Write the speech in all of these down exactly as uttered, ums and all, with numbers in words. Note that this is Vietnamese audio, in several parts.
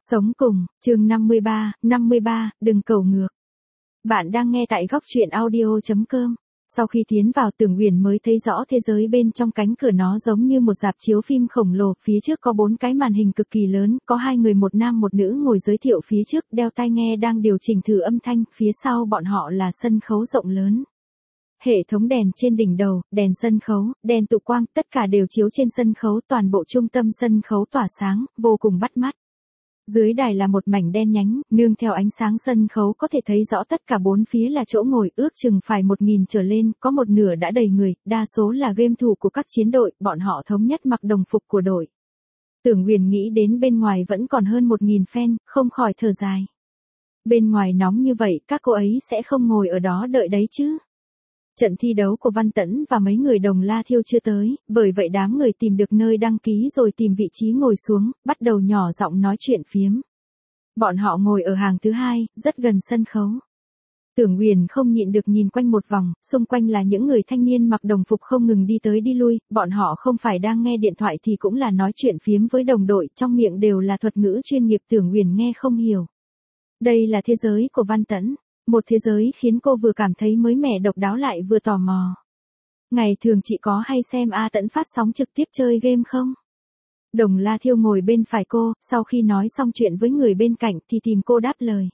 Sống cùng, chương năm mươi ba, năm mươi ba, đừng cầu ngược. Bạn đang nghe tại góc truyện audio chấm com. Sau khi tiến vào Tưởng Huyền mới thấy rõ thế giới bên trong cánh cửa, nó giống như một rạp chiếu phim khổng lồ, phía trước có bốn cái màn hình cực kỳ lớn, có hai người một nam một nữ ngồi giới thiệu phía trước, đeo tai nghe đang điều chỉnh thử âm thanh, phía sau bọn họ là sân khấu rộng lớn. Hệ thống đèn trên đỉnh đầu, đèn sân khấu, đèn tụ quang, tất cả đều chiếu trên sân khấu, toàn bộ trung tâm sân khấu tỏa sáng, vô cùng bắt mắt. Dưới đài là một mảnh đen nhánh, nương theo ánh sáng sân khấu có thể thấy rõ tất cả bốn phía là chỗ ngồi, ước chừng phải một nghìn trở lên, có một nửa đã đầy người, đa số là game thủ của các chiến đội, bọn họ thống nhất mặc đồng phục của đội. Tưởng Huyền nghĩ đến bên ngoài vẫn còn hơn một nghìn fan, không khỏi thở dài. Bên ngoài nóng như vậy, các cô ấy sẽ không ngồi ở đó đợi đấy chứ. Trận thi đấu của Văn Tẫn và mấy người Đồng La Thiêu chưa tới, bởi vậy đám người tìm được nơi đăng ký rồi tìm vị trí ngồi xuống, bắt đầu nhỏ giọng nói chuyện phiếm. Bọn họ ngồi ở hàng thứ hai, rất gần sân khấu. Tưởng Huyền không nhịn được nhìn quanh một vòng, xung quanh là những người thanh niên mặc đồng phục không ngừng đi tới đi lui, bọn họ không phải đang nghe điện thoại thì cũng là nói chuyện phiếm với đồng đội, trong miệng đều là thuật ngữ chuyên nghiệp. Tưởng Huyền nghe không hiểu. Đây là thế giới của Văn Tẫn. Một thế giới khiến cô vừa cảm thấy mới mẻ độc đáo lại vừa tò mò. Ngày thường chị có hay xem A Tẫn phát sóng trực tiếp chơi game không? Đồng La Thiêu ngồi bên phải cô, sau khi nói xong chuyện với người bên cạnh thì tìm cô đáp lời.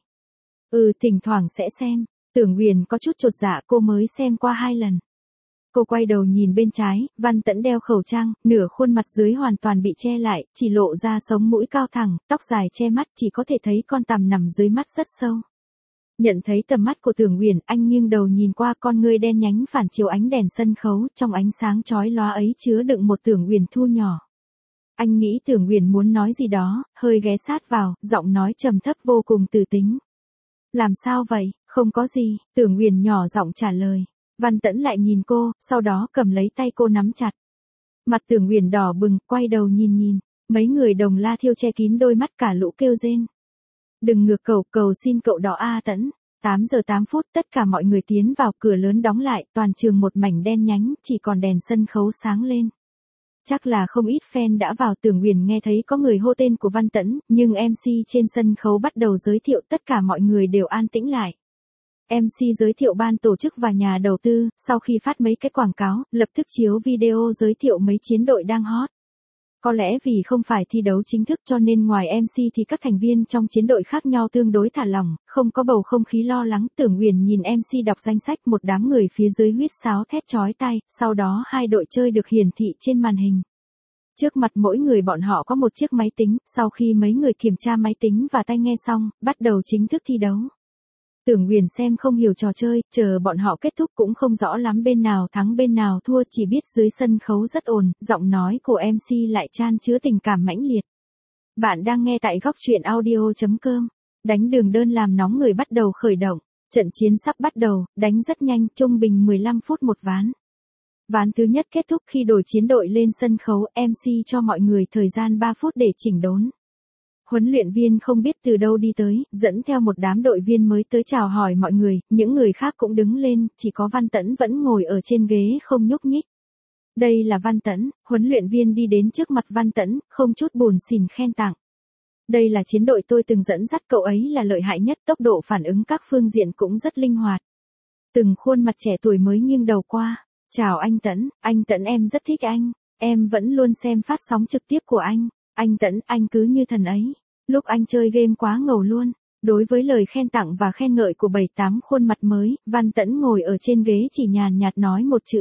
Ừ, thỉnh thoảng sẽ xem. Tưởng Huyền có chút chột dạ, cô mới xem qua hai lần. Cô quay đầu nhìn bên trái, Văn Tẫn đeo khẩu trang, nửa khuôn mặt dưới hoàn toàn bị che lại, chỉ lộ ra sống mũi cao thẳng, tóc dài che mắt, chỉ có thể thấy con tằm nằm dưới mắt rất sâu. Nhận thấy tầm mắt của Tưởng Huyền, anh nghiêng đầu nhìn qua, con ngươi đen nhánh phản chiếu ánh đèn sân khấu, trong ánh sáng chói lóa ấy chứa đựng một Tưởng Huyền thu nhỏ. Anh nghĩ Tưởng Huyền muốn nói gì đó, hơi ghé sát vào, giọng nói trầm thấp vô cùng từ tính. Làm sao vậy? Không có gì, Tưởng Huyền nhỏ giọng trả lời. Văn Tẫn lại nhìn cô, sau đó cầm lấy tay cô nắm chặt. Mặt Tưởng Huyền đỏ bừng, quay đầu nhìn nhìn, mấy người Đồng La Thiêu che kín đôi mắt, cả lũ kêu rên. Đừng ngược cầu, cầu xin cậu đó A Tẫn. tám giờ tám phút tất cả mọi người tiến vào, cửa lớn đóng lại, toàn trường một mảnh đen nhánh, chỉ còn đèn sân khấu sáng lên. Chắc là không ít fan đã vào. Tưởng Huyền nghe thấy có người hô tên của Văn Tẫn, nhưng em xê trên sân khấu bắt đầu giới thiệu, tất cả mọi người đều an tĩnh lại. em xê giới thiệu ban tổ chức và nhà đầu tư, sau khi phát mấy cái quảng cáo, lập tức chiếu video giới thiệu mấy chiến đội đang hot. Có lẽ vì không phải thi đấu chính thức cho nên ngoài em xê thì các thành viên trong chiến đội khác nhau tương đối thả lỏng, không có bầu không khí lo lắng. Tưởng Huyền nhìn em xê đọc danh sách, một đám người phía dưới huýt sáo thét chói tai, sau đó hai đội chơi được hiển thị trên màn hình. Trước mặt mỗi người bọn họ có một chiếc máy tính, sau khi mấy người kiểm tra máy tính và tai nghe xong, bắt đầu chính thức thi đấu. Tưởng Huyền xem không hiểu trò chơi, chờ bọn họ kết thúc cũng không rõ lắm bên nào thắng bên nào thua, chỉ biết dưới sân khấu rất ồn, giọng nói của em xê lại chan chứa tình cảm mãnh liệt. Bạn đang nghe tại góc truyện audio chấm com. Đánh đường đơn làm nóng người bắt đầu khởi động. Trận chiến sắp bắt đầu, đánh rất nhanh, trung bình mười lăm phút một ván. Ván thứ nhất kết thúc khi đổi chiến đội lên sân khấu, em xê cho mọi người thời gian ba phút để chỉnh đốn. Huấn luyện viên không biết từ đâu đi tới, dẫn theo một đám đội viên mới tới chào hỏi mọi người, những người khác cũng đứng lên, chỉ có Văn Tẫn vẫn ngồi ở trên ghế không nhúc nhích. Đây là Văn Tẫn, huấn luyện viên đi đến trước mặt Văn Tẫn, không chút buồn xỉn khen tặng. Đây là chiến đội tôi từng dẫn dắt, cậu ấy là lợi hại nhất, tốc độ phản ứng các phương diện cũng rất linh hoạt. Từng khuôn mặt trẻ tuổi mới nghiêng đầu qua. Chào anh Tẫn, anh Tẫn em rất thích anh, em vẫn luôn xem phát sóng trực tiếp của anh. Anh Tẫn, anh cứ như thần ấy. Lúc anh chơi game quá ngầu luôn. Đối với lời khen tặng và khen ngợi của bảy tám khuôn mặt mới, Văn Tẫn ngồi ở trên ghế chỉ nhàn nhạt nói một chữ.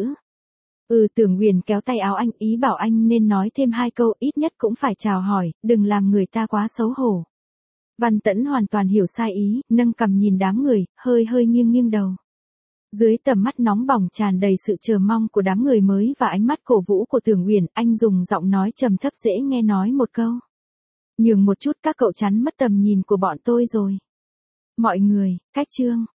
Ừ. Tưởng Huyền kéo tay áo anh, ý bảo anh nên nói thêm hai câu, ít nhất cũng phải chào hỏi, đừng làm người ta quá xấu hổ. Văn Tẫn hoàn toàn hiểu sai ý, nâng cằm nhìn đám người, hơi hơi nghiêng nghiêng đầu. Dưới tầm mắt nóng bỏng tràn đầy sự chờ mong của đám người mới và ánh mắt cổ vũ của Tưởng Huyền, anh dùng giọng nói trầm thấp dễ nghe nói một câu. Nhường một chút, các cậu chắn mất tầm nhìn của bọn tôi rồi. Mọi người, cách chương.